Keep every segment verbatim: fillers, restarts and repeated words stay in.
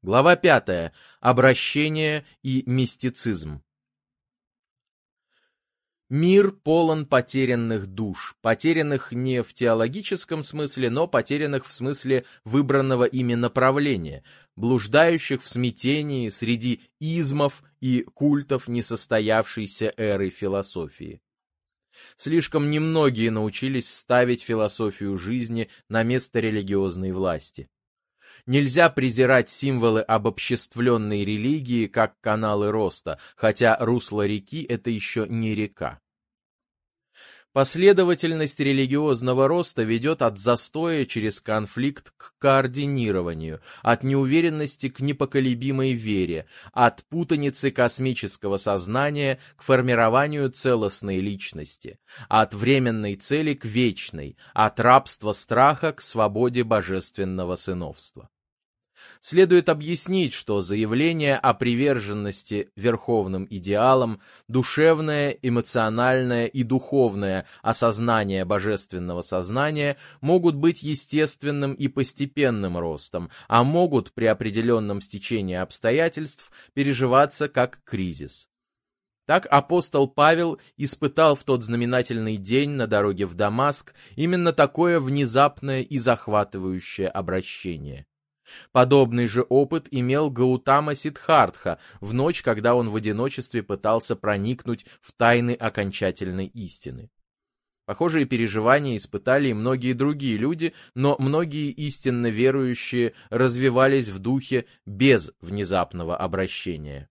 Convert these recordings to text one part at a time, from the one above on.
Глава пятая. Обращение и мистицизм. Мир полон потерянных душ, потерянных не в теологическом смысле, но потерянных в смысле выбранного ими направления, блуждающих в смятении среди измов и культов несостоявшейся эры философии. Слишком немногие научились ставить философию жизни на место религиозной власти. Нельзя презирать символы обобществленной религии как каналы роста, хотя русло реки — это еще не река. Последовательность религиозного роста ведет от застоя через конфликт к координированию, от неуверенности к непоколебимой вере, от путаницы космического сознания к формированию целостной личности, от временной цели к вечной, от рабства страха к свободе божественного сыновства. Следует объяснить, что заявление о приверженности верховным идеалам, душевное, эмоциональное и духовное осознание божественного сознания могут быть естественным и постепенным ростом, а могут при определенном стечении обстоятельств переживаться как кризис. Так апостол Павел испытал в тот знаменательный день на дороге в Дамаск именно такое внезапное и захватывающее обращение. Подобный же опыт имел Гаутама Сиддхартха в ночь, когда он в одиночестве пытался проникнуть в тайны окончательной истины. Похожие переживания испытали и многие другие люди, но многие истинно верующие развивались в духе без внезапного обращения.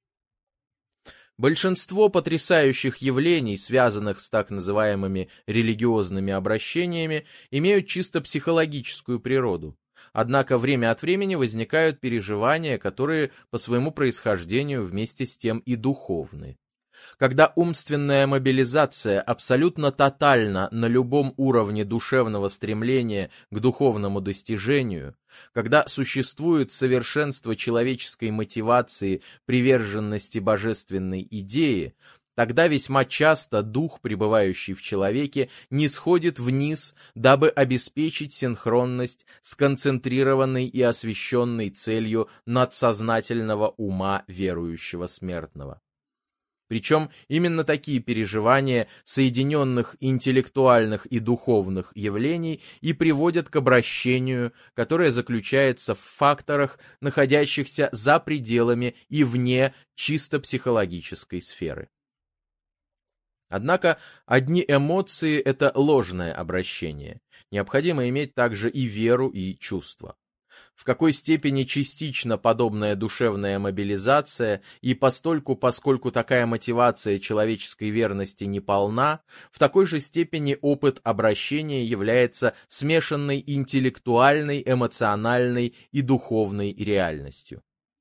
Большинство потрясающих явлений, связанных с так называемыми религиозными обращениями, имеют чисто психологическую природу. Однако время от времени возникают переживания, которые по своему происхождению вместе с тем и духовны. Когда умственная мобилизация абсолютно тотальна на любом уровне душевного стремления к духовному достижению, когда существует совершенство человеческой мотивации, приверженности божественной идее, тогда весьма часто дух, пребывающий в человеке, нисходит вниз, дабы обеспечить синхронность с концентрированной и освященной целью надсознательного ума верующего смертного. Причем именно такие переживания соединенных интеллектуальных и духовных явлений и приводят к обращению, которое заключается в факторах, находящихся за пределами и вне чисто психологической сферы. Однако одни эмоции — это ложное обращение. Необходимо иметь также и веру, и чувства. В какой степени частично подобная душевная мобилизация, и постольку, поскольку такая мотивация человеческой верности не полна, в такой же степени опыт обращения является смешанной интеллектуальной, эмоциональной и духовной реальностью.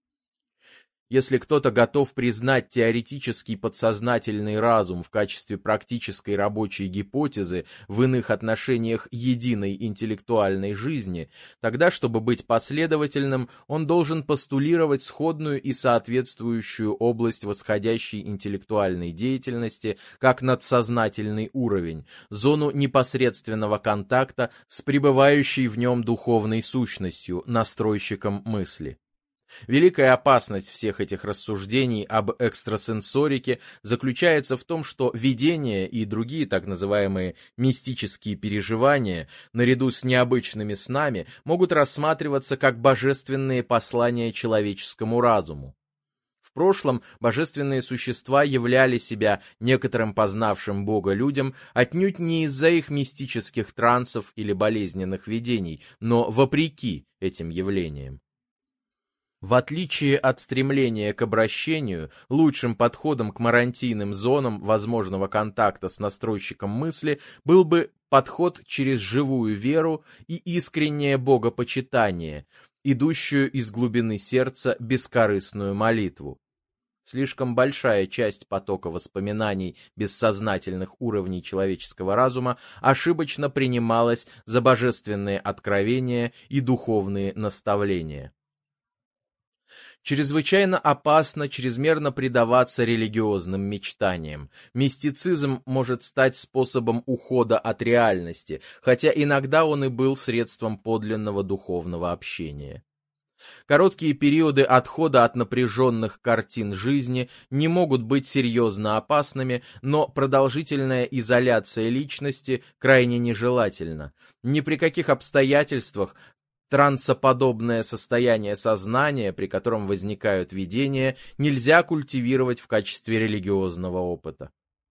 Если кто-то готов признать теоретический подсознательный разум в качестве практической рабочей гипотезы в иных отношениях единой интеллектуальной жизни, тогда, чтобы быть последовательным, он должен постулировать сходную и соответствующую область восходящей интеллектуальной деятельности как надсознательный уровень, зону непосредственного контакта с пребывающей в нем духовной сущностью, настройщиком мысли. Великая опасность всех этих рассуждений об экстрасенсорике заключается в том, что видения и другие так называемые мистические переживания, наряду с необычными снами, могут рассматриваться как божественные послания человеческому разуму. В прошлом божественные существа являли себя некоторым познавшим Бога людям отнюдь не из-за их мистических трансов или болезненных видений, но вопреки этим явлениям. В отличие от стремления к обращению, лучшим подходом к марантийным зонам возможного контакта с настройщиком мысли был бы подход через живую веру и искреннее богопочитание, идущую из глубины сердца бескорыстную молитву. Слишком большая часть потока воспоминаний бессознательных уровней человеческого разума ошибочно принималась за божественные откровения и духовные наставления. Чрезвычайно опасно чрезмерно предаваться религиозным мечтаниям. Мистицизм может стать способом ухода от реальности, хотя иногда он и был средством подлинного духовного общения. Короткие периоды отхода от напряженных картин жизни не могут быть серьезно опасными, но продолжительная изоляция личности крайне нежелательна. Ни при каких обстоятельствах трансоподобное состояние сознания, при котором возникают видения, нельзя культивировать в качестве религиозного опыта.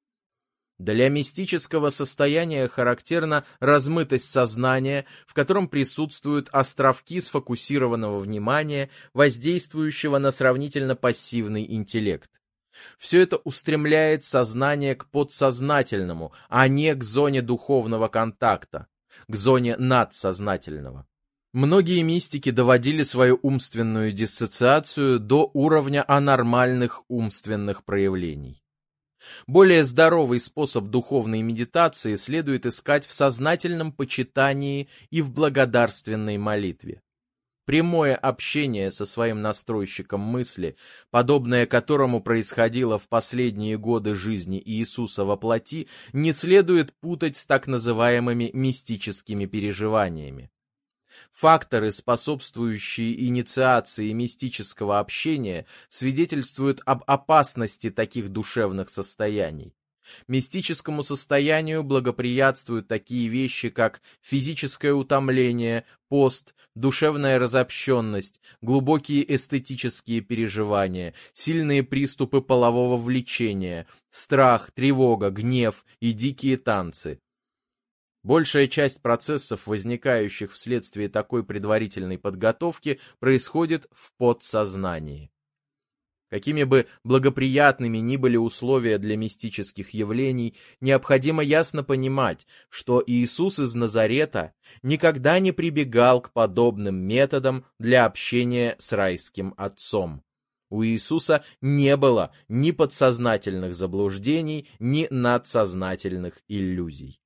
Для мистического состояния характерна размытость сознания, в котором присутствуют островки сфокусированного внимания, воздействующего на сравнительно пассивный интеллект. Все это устремляет сознание к подсознательному, а не к зоне духовного контакта, к зоне надсознательного. Многие мистики доводили свою умственную диссоциацию до уровня анормальных умственных проявлений. Более здоровый способ духовной медитации следует искать в сознательном почитании и в благодарственной молитве. Прямое общение со своим настройщиком мысли, подобное которому происходило в последние годы жизни Иисуса во плоти, не следует путать с так называемыми мистическими переживаниями. Факторы, способствующие инициации мистического общения, свидетельствуют об опасности таких душевных состояний. Мистическому состоянию благоприятствуют такие вещи, как физическое утомление, пост, душевная разобщенность, глубокие эстетические переживания, сильные приступы полового влечения, страх, тревога, гнев и дикие танцы. Большая часть процессов, возникающих вследствие такой предварительной подготовки, происходит в подсознании. Какими бы благоприятными ни были условия для мистических явлений, необходимо ясно понимать, что Иисус из Назарета никогда не прибегал к подобным методам для общения с райским Отцом. У Иисуса не было ни подсознательных заблуждений, ни надсознательных иллюзий.